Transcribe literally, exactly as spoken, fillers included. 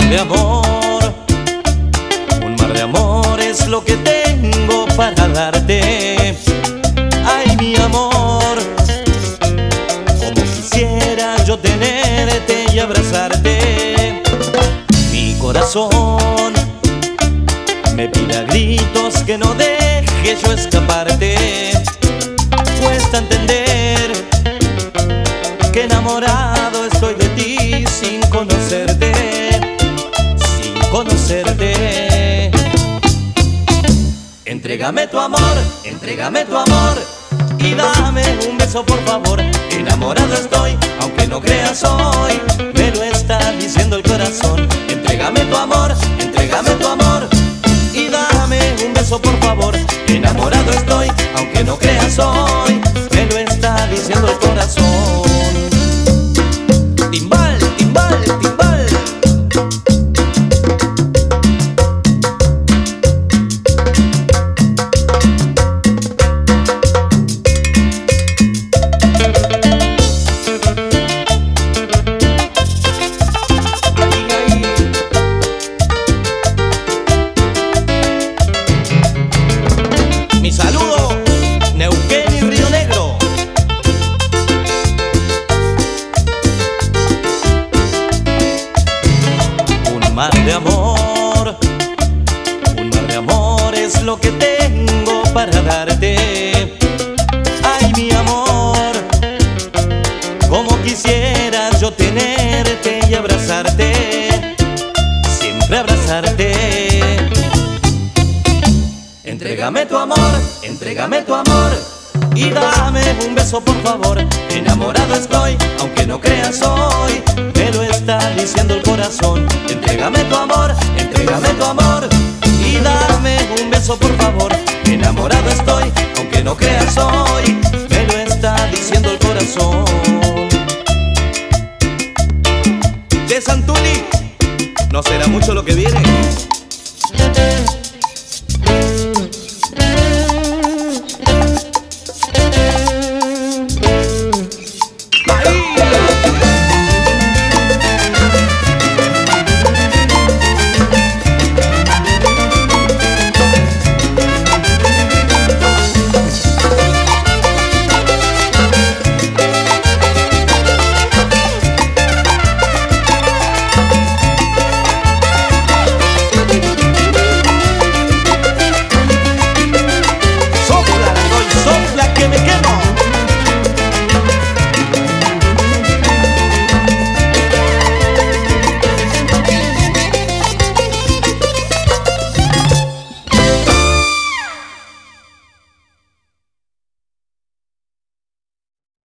de amor, un mar de amor es lo que tengo para darte. Ay, mi amor, como quisiera yo tenerte y abrazarte. Mi corazón me pide a gritos que no deje yo escaparte. Cuesta entender que enamorado estoy de ti sin conocerte, sin conocerte. Entrégame tu amor, entrégame tu amor y dame un beso por favor. Enamorado estoy, aunque no creas hoy, me lo está diciendo el corazón. Entrégame tu amor, entrégame tu amor y dame un beso por favor. Enamorado estoy, aunque no creas hoy, me lo está diciendo el corazón. Timbal, timbal, timbal. Mi saludo, Neuquén y Río Negro. Un mar de amor, un mar de amor es lo que tengo para darte. Ay, mi amor, como quisiera yo tenerte y abrazarte, siempre abrazarte. Entrégame tu amor, entrégame tu amor y dame un beso por favor. Enamorado estoy, aunque no creas hoy, me lo está diciendo el corazón. Entrégame tu amor, entrégame tu amor y dame un beso por favor. Enamorado estoy, aunque no creas hoy, me lo está diciendo el corazón. De Santuli, no será mucho lo que viene.